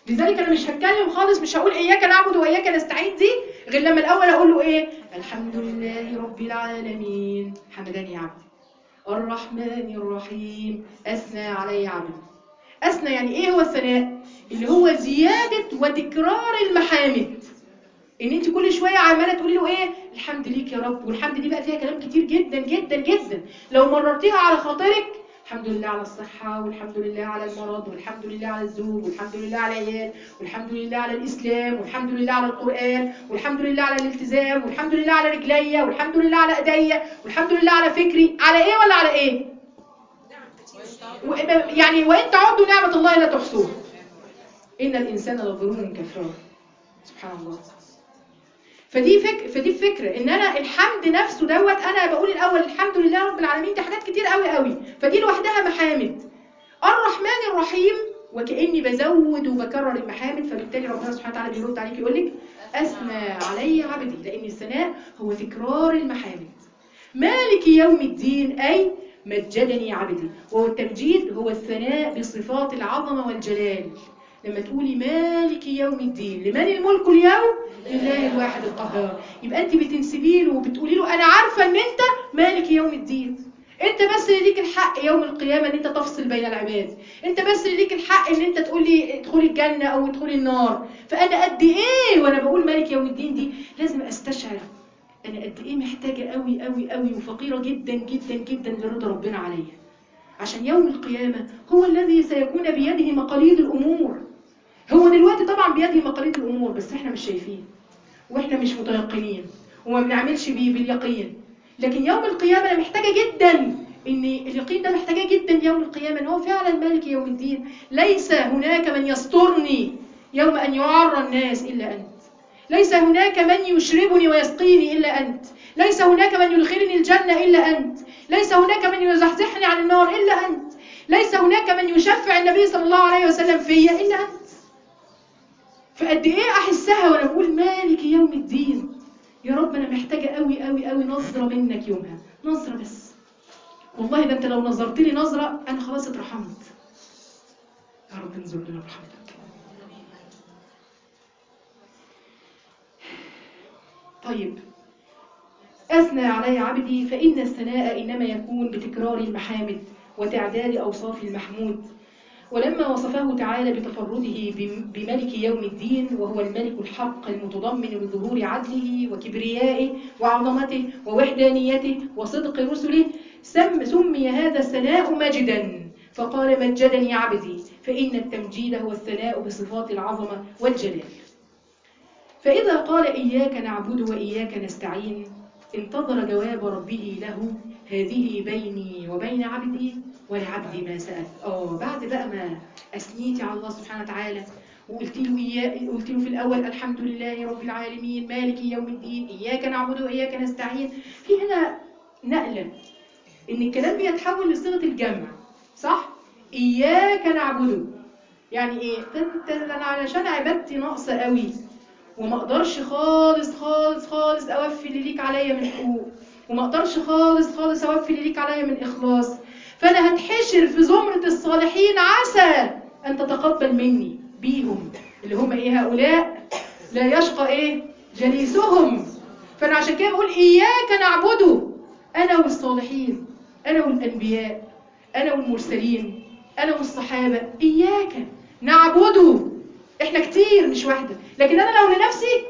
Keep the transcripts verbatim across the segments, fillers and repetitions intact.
لذلك انا مش هتكلم خالص، مش هقول اياك نعبد واياك نستعين دي غير لما الاول اقول له ايه؟ الحمد لله رب العالمين حمدني عبدي الرحمن الرحيم اثنى علي عبدي. اثنى يعني ايه هو الثناء؟ اللي هو زياده وتكرار المحامد، ان انت كل شويه عماله تقولي له ايه؟ الحمد ليك يا رب. والحمد دي بقى فيها كلام كتير جدا جدا جدا، لو مررتيها على خاطرك، الحمد لله على الصحة، والحمد لله على المرض، والحمد لله على الزوج، والحمد لله على العيال، والحمد لله على الإسلام، والحمد لله على القرآن، والحمد لله على الالتزام، والحمد لله على رجليا، والحمد لله على ايديا، والحمد لله على فكري. على ايه ولا على ايه؟ يعني وإن تعدوا نعمة الله لا تحصوها إن الإنسان لظلوم كفار. سبحان الله. فدي فك... فدي الفكره، ان انا الحمد نفسه دوت انا بقول الاول الحمد لله رب العالمين، دي حاجات كتير قوي قوي، فدي لوحدها محامد. الرحمن الرحيم وكاني بزود وبكرر المحامد، فبالتالي ربنا سبحانه وتعالى بيرد عليك يقول لك اثنى علي عبدي، لان الثناء هو تكرار المحامد. مالك يوم الدين اي مجدني عبدي، وهو التمجيد هو الثناء بصفات العظمه والجلال. لما تقولي مالك يوم الدين، لمن الملك اليوم؟ لله الواحد القهار. يبقى انت بتنسبي له وبتقولي له انا عارفه ان انت مالك يوم الدين، انت بس اللي ليك الحق يوم القيامه ان انت تفصل بين العباد، انت بس اللي ليك الحق ان انت تقولي ادخلي الجنه او ادخلي النار. فانا قد ايه وانا بقول مالك يوم الدين دي لازم استشعر انا قد ايه محتاجه قوي قوي قوي وفقيره جدا جدا جدا لرضا ربنا عليا، عشان يوم القيامه هو الذي سيكون بيده مقاليد الامور. هو دلوقتي طبعا بيده مقاليد الامور، بس احنا مش شايفين واحنا مش متيقنين وما بنعملش بيه باليقين. لكن يوم القيامه انا محتاجه جدا ان اليقين ده، محتاجه جدا يوم القيامه ان هو فعلا مالك يوم الدين. ليس هناك من يسترني يوم ان يعرى الناس الا انت، ليس هناك من يشربني ويسقيني الا انت، ليس هناك من يدخلني الجنه الا انت، ليس هناك من يزحزحني عن النار الا انت، ليس هناك من يشفع النبي صلى الله عليه وسلم فيا الا انت. فقد ايه احسها وانا بقول مالك يوم الدين. يا رب انا محتاجه قوي قوي قوي نظره منك يومها، نظره بس. والله ده انت لو نظرت لي نظره انا خلاص اترحمت. يا رب انظر لنا برحمتك. طيب، اثنى علي عبدي، فان الثناء انما يكون بتكرار المحامد وتعداد اوصاف المحمود. ولما وصفه تعالى بتفرده بملك يوم الدين، وهو الملك الحق المتضمن لظهور عدله وكبريائه وعظمته ووحدانيته وصدق رسله، سم سمي هذا الثناء مجدا، فقال مجدني عبدي، فإن التمجيد هو الثناء بصفات العظمة والجلال. فإذا قال إياك نعبد وإياك نستعين، انتظر جواب ربه له هذه بيني وبين عبدي ولعبدي ما سأل. اه بعد بقى ما أثنيتي على الله سبحانه وتعالى وقلت له إياه، قلت له في الأول الحمد لله رب العالمين مالك يوم الدين إياك نعبد وإياك نستعين، في هنا نقلة إن الكلام بيتحول لصيغة الجمع، صح؟ إياك نعبد يعني إيه؟ أنا علشان عبادتي ناقصة قوي وما اقدرش خالص خالص خالص اوفي اللي ليك عليا من حقوق، وما اقدرش خالص خالص اوفي اللي ليك عليا من اخلاص، فانا هتحشر في زمرة الصالحين عسى ان تتقبل مني بيهم، اللي هم ايه؟ هؤلاء لا يشقى ايه؟ جليسهم. فانا عشان كده بقول اياك نعبده، انا والصالحين، انا والانبياء، انا والمرسلين، انا والصحابه، اياك نعبده. احنا كتير مش واحده، لكن انا لو لنفسي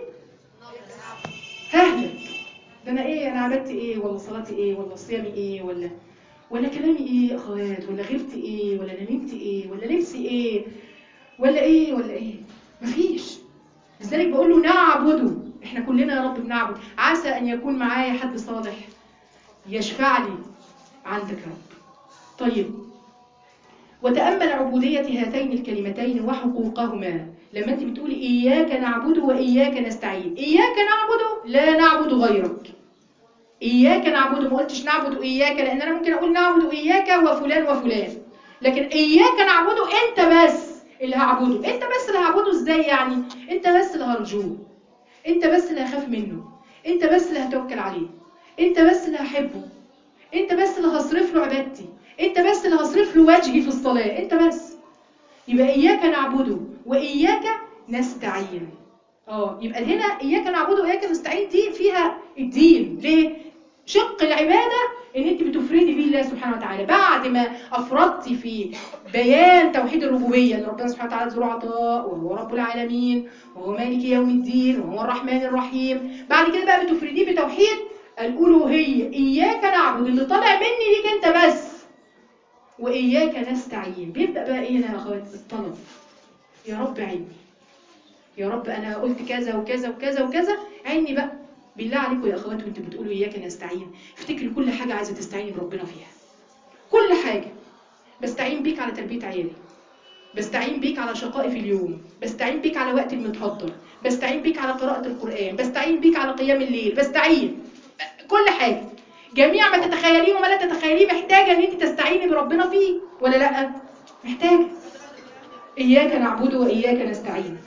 ههلك. ده انا ايه؟ انا عبادتي ايه؟ ولا صلاتي ايه؟ ولا صيامي ايه؟ ولا ولا كلامي ايه يا اخوات؟ ولا غيرتي ايه؟ ولا نميمتي ايه؟ ولا لبسي ايه؟ ولا ايه ولا ايه؟ مفيش. لذلك بقول له نعبده، احنا كلنا يا رب بنعبد، عسى ان يكون معايا حد صالح يشفع لي عندك يا رب. طيب، وتأمل عبودية هاتين الكلمتين وحقوقهما. لما انت بتقولي إياك نعبد وإياك نستعين، إياك نعبد لا نعبد غيرك. إياك نعبد، ما قلتش نعبد إياك، لأن أنا ممكن أقول نعبد إياك وفلان وفلان، لكن إياك نعبد أنت بس اللي هعبده. أنت بس اللي هعبده إزاي يعني؟ أنت بس اللي هرجوه، أنت بس اللي هخاف منه، أنت بس اللي هتوكل عليه، أنت بس اللي هحبه، أنت بس اللي هصرف له عبادتي، أنت بس اللي هصرف له وجهي في الصلاة، أنت بس. يبقى إياك نعبد وإياك نستعين. اه يبقى هنا إياك نعبد وإياك نستعين دي فيها الدين. ليه؟ شق العبادة ان انت بتفردي بيه الله سبحانه وتعالى بعد ما افردتي في بيان توحيد الربوبيه ان ربنا سبحانه وتعالى ذو العطاء وهو رب العالمين وهو مالك يوم الدين وهو الرحمن الرحيم. بعد كده بقى بتفرديه بتوحيد الالوهيه. اياك نعبد اللي طالع مني ليك انت بس، واياك نستعين. بيبدا بقى ايه هنا يا اخوات؟ الطلب. يا رب عيني، يا رب انا قلت كذا وكذا وكذا وكذا، عيني بقى. بالله عليكم يا اخوات وانتوا بتقولوا اياك نستعين افتكري كل حاجه عايزه تستعيني بربنا فيها. كل حاجه. بستعين بيك على تربيه عيالي، بستعين بيك على شقائي في اليوم، بستعين بيك على وقت المتحضر، بستعين بيك على قراءه القران، بستعين بيك على قيام الليل، بستعين كل حاجه. جميع ما تتخيليه وما لا تتخيليه محتاجه ان انت تستعيني بربنا فيه ولا لا؟ محتاجه. اياك نعبد واياك نستعين.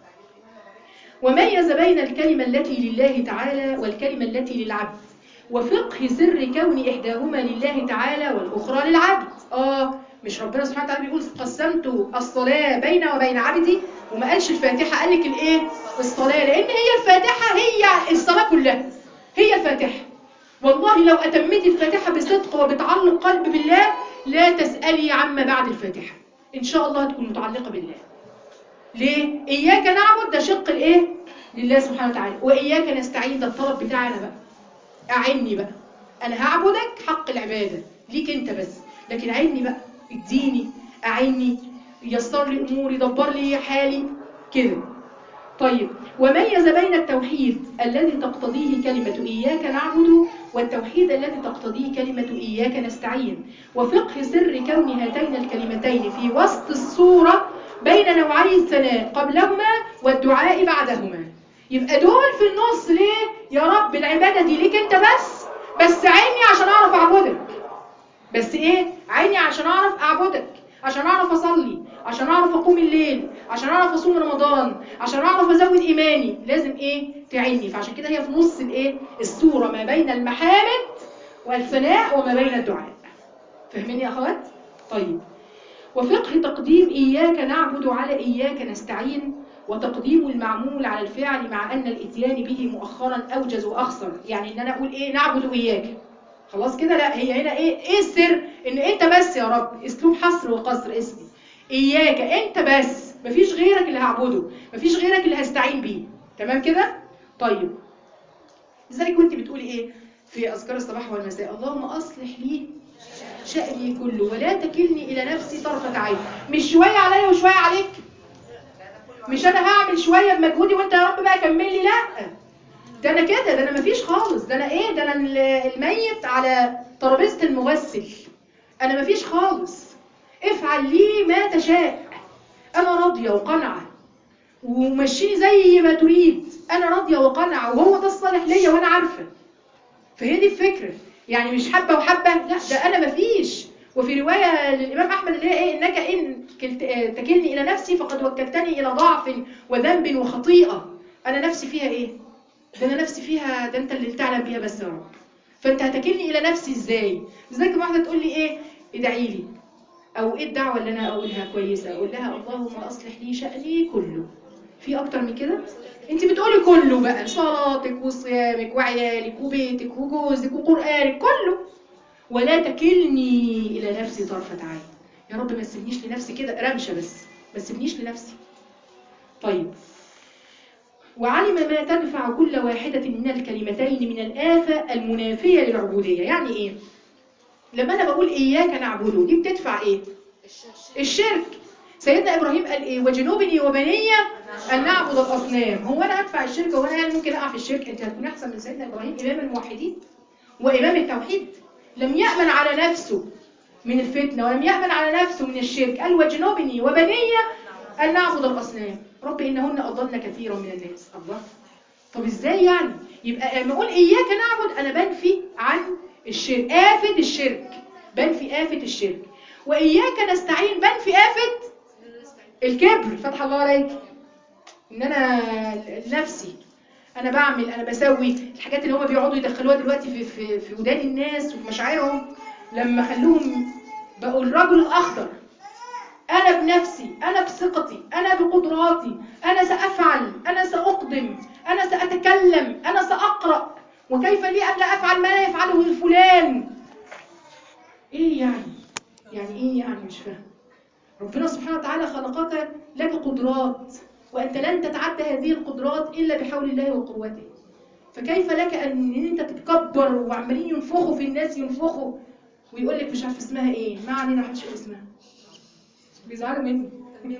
وميز بين الكلمة التي لله تعالى والكلمة التي للعبد، وفقه سر كون إحداهما لله تعالى والأخرى للعبد. آه مش ربنا سبحانه وتعالى بيقول قسمت الصلاة بين وبين عبدي، وما قالش الفاتحة، قال لك الإيه؟ الصلاة، لأن هي الفاتحة هي الصلاة كلها، هي الفاتحة. والله لو أتمتي الفاتحة بصدق وبتعلق قلب بالله لا تسألي عما بعد الفاتحة، إن شاء الله هتكون متعلقة بالله. ليه؟ إياك نعبد ده شق الإيه؟ لله سبحانه وتعالى، وإياك نستعين ده الطلب بتاعنا بقى. أعني بقى، أنا هعبدك حق العبادة ليك أنت بس، لكن أعني بقى، اديني، أعني، يسر لي أموري، دبر لي حالي كده. طيب، وميز بين التوحيد الذي تقتضيه كلمة إياك نعبد والتوحيد الذي تقتضيه كلمة إياك نستعين، وفقه سر كون هاتين الكلمتين في وسط الصورة بين نوعي الثناء قبلهما والدعاء بعدهما. يبقى دول في النص ليه؟ يا رب العبادة دي ليك انت بس، بس عيني عشان اعرف اعبدك. بس ايه؟ عيني عشان اعرف اعبدك، عشان اعرف اصلي، عشان اعرف اقوم الليل، عشان اعرف اصوم رمضان، عشان اعرف ازود ايماني، لازم ايه؟ تعيني. فعشان كده هي في نص الايه؟ السورة ما بين المحامد والثناء وما بين الدعاء. فاهمين يا اخوات؟ طيب، وفقه تقديم إياك نعبد على إياك نستعين، وتقديم المعمول على الفعل مع أن الإتيان به مؤخرا أوجز وأخسر. يعني إن أنا أقول إيه؟ نعبد إياك، خلاص كده؟ لا، هي هنا إيه؟ إيه السر؟ إن أنت بس يا رب، أسلوب حصر وقصر اسمي إياك، أنت بس، مفيش غيرك اللي هعبده، مفيش غيرك اللي هستعين بيه. تمام كده؟ طيب، لذلك وأنت بتقولي إيه في أذكار الصباح والمساء؟ اللهم أصلح لي شأني كله ولا تكلني إلى نفسي طرفة عين. مش شوية عليا وشوية عليك، مش أنا هعمل شوية بمجهودي وأنت يا رب بقى كمل لي، لا، ده أنا كده، ده أنا مفيش خالص، ده أنا إيه؟ ده أنا الميت على ترابيزة المغسل، أنا مفيش خالص. افعل لي ما تشاء، أنا راضية وقنعة، ومشيني زي ما تريد، أنا راضية وقنعة، وهو ده الصالح ليا وأنا عارفة. فهي دي الفكرة، يعني مش حبة وحبة، لا، ده أنا مفيش. وفي رواية للإمام أحمد اللي هي إيه؟ إنك إن تكلني إلى نفسي فقد وكلتني إلى ضعف وذنب وخطيئة. أنا نفسي فيها إيه؟ ده أنا نفسي فيها، ده أنت اللي تعلم بيها بس يا رب. فأنت هتكلني إلى نفسي إزاي؟ لذلك واحدة تقول لي إيه؟ ادعي لي، أو إيه الدعوة اللي أنا أقولها كويسة؟ أقول لها اللهم أصلح لي شأني كله. في أكتر من كده؟ أنت بتقولي كله بقى، صلاتك وصيامك وعيالك وبيتك وجوزك وقرآنك كله. ولا تكلني إلى نفسي طرفة عين. يا رب ما تسيبنيش لنفسي كده رمشة بس، ما تسيبنيش لنفسي. طيب، وعلم ما تدفع كل واحدة من الكلمتين من الآفة المنافية للعبودية. يعني إيه؟ لما أنا بقول إياك نعبده دي بتدفع إيه؟ الشرك. سيدنا إبراهيم قال إيه؟ وجنوبني وبني أن نعبد الأصنام. هو أنا هدفع الشرك وأنا يعني ممكن أقع في الشرك؟ أنت هتكون أحسن من سيدنا إبراهيم إمام الموحدين وإمام التوحيد. لم يأمن على نفسه من الفتنة ولم يأمن على نفسه من الشرك، قال وجنوبني وبني أن نعبد الأصنام. رب إنهن أضلن كثيرا من الناس. الله، طب إزاي يعني؟ يبقى لما أقول إياك نعبد أنا بنفي عن الشرك، آفة الشرك، بنفي آفة الشرك. وإياك نستعين بنفي آفة الكبر. فتح الله عليك، إن أنا نفسي، أنا بعمل، أنا بسوي الحاجات اللي هم بيقعدوا يدخلوها دلوقتي في في في ودان الناس وفي مشاعرهم، لما خلوهم بقوا الرجل الأخضر. أنا بنفسي، أنا بثقتي، أنا بقدراتي، أنا سأفعل، أنا سأقدم، أنا سأتكلم، أنا سأقرأ، وكيف لي أن لا أفعل ما لا يفعله الفلان؟ إيه يعني؟ يعني إيه يعني؟ مش فاهم. ربنا سبحانه وتعالى خلقك لك قدرات، وأنت لن تتعدى هذه القدرات إلا بحول الله وقوته. فكيف لك أن أنت تتكبر وعمالين ينفخوا في الناس، ينفخوا ويقول لك مش عارف اسمها إيه؟ ما علينا، محدش يقول اسمها، بيزعلوا مني.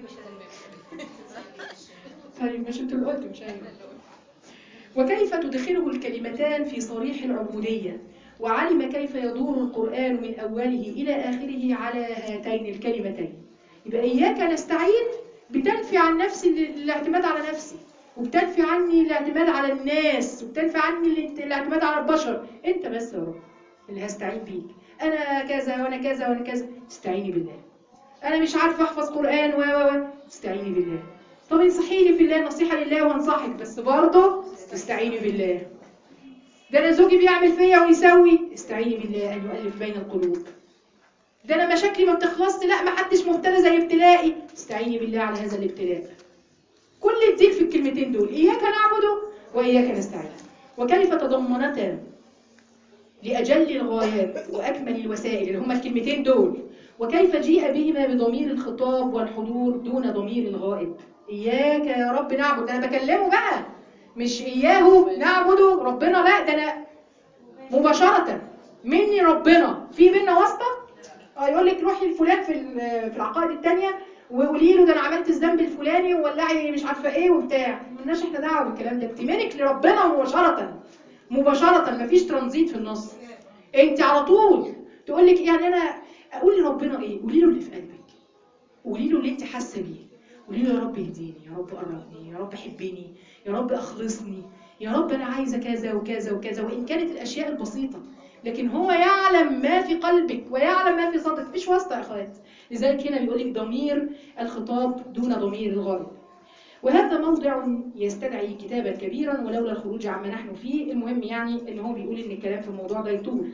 طيب مش انتوا اللي قلتوا، مش انا. وكيف تدخله الكلمتان في صريح العبودية، وعلم كيف يدور القرآن من أوله إلى آخره على هاتين الكلمتين. يبقى إياك نستعين بتنفي عن نفسي الاعتماد على نفسي، وبتنفي عني الاعتماد على الناس، وبتنفي عني الاعتماد على البشر. انت بس يا رب اللي هستعين بيك. انا كذا وانا كذا وانا كذا، استعيني بالله. انا مش عارفه احفظ قرآن و و استعيني بالله. طب انصحي لي في الله، نصيحه لله وانصحك، بس برضه استعيني بالله. ده انا زوجي بيعمل فيا ويسوي، استعيني بالله ان يؤلف بين القلوب. ده انا مشاكلي ما بتخلصش، لا ما حدش مبتلى زي ابتلائي، استعيني بالله على هذا الابتلاء. كل الدين في الكلمتين دول، اياك نعبد واياك نستعين. وكيف تضمنتا لاجل الغايات واكمل الوسائل اللي هما الكلمتين دول، وكيف جيء بهما بضمير الخطاب والحضور دون ضمير الغائب. إياك يا رب نعبد، ده أنا بكلمه بقى، مش إياه نعبد ربنا، لا ده أنا مباشرة مني ربنا، في بينا واسطة. اه يقول لك روحي الفلان في في العقائد الثانيه وقولي له ده انا عملت الذنب الفلاني وولعي مش عارفه ايه وبتاع، مالناش احنا دعوه بالكلام ده، بتمنك لربنا مباشره مباشره، مفيش ترانزيت في النص. انت على طول تقول لك يعني انا اقول لربنا ايه؟ قولي له اللي في قلبك، قولي له اللي انت حاسه بيه، قولي له يا رب اهديني، يا رب قربني، يا رب حبني، يا رب اخلصني، يا رب انا عايزه كذا وكذا وكذا، وان كانت الاشياء البسيطه، لكن هو يعلم ما في قلبك ويعلم ما في صدرك، مفيش واسطه يا اخوات. لذلك هنا بيقول لك ضمير الخطاب دون ضمير الغائب. وهذا موضع يستدعي كتابا كبيرا ولولا الخروج عما نحن فيه. المهم يعني ان هو بيقول ان الكلام في الموضوع ده يطول.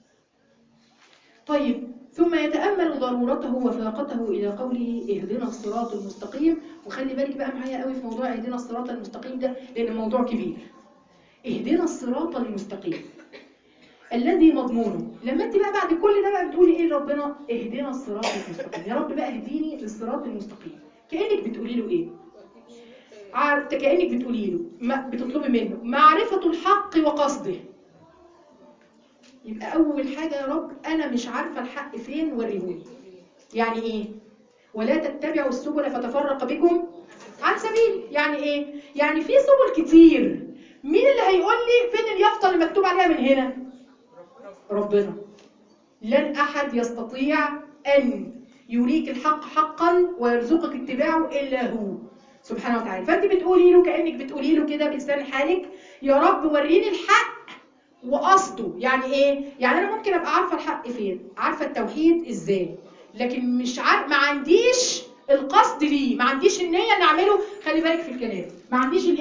طيب، ثم يتأمل ضرورته وفاقته إلى قوله اهدنا الصراط المستقيم. وخلي بالك بقى معايا قوي في موضوع اهدنا الصراط المستقيم ده، لأن الموضوع كبير. اهدنا الصراط المستقيم الذي مضمونه، لما انت بقى بعد كل ده بقى بتقولي ايه لربنا؟ اهدنا الصراط المستقيم، يا رب بقى اهديني للصراط المستقيم. كأنك بتقولي له ايه؟ كأنك بتقولي له، ما بتطلبي منه معرفة الحق وقصده. يبقى أول حاجة يا رب أنا مش عارفة الحق فين، وريهوني. يعني إيه؟ ولا تتبعوا السبل فتفرق بكم عن سبيل. يعني إيه؟ يعني في سبل كتير، مين اللي هيقول لي فين اليافطة اللي مكتوب عليها من هنا؟ ربنا. لن أحد يستطيع أن يريك الحق حقا ويرزقك اتباعه إلا هو سبحانه وتعالى. فأنت بتقولي له كأنك بتقولي له كده بلسان حالك، يا رب وريني الحق وقصده. يعني ايه؟ يعني انا ممكن ابقى عارفه الحق فين، عارفه التوحيد ازاي، لكن مش عارف، ما عنديش القصد ليه، ما عنديش النيه ان اعمله. خلي بالك في الكلام، ما عنديش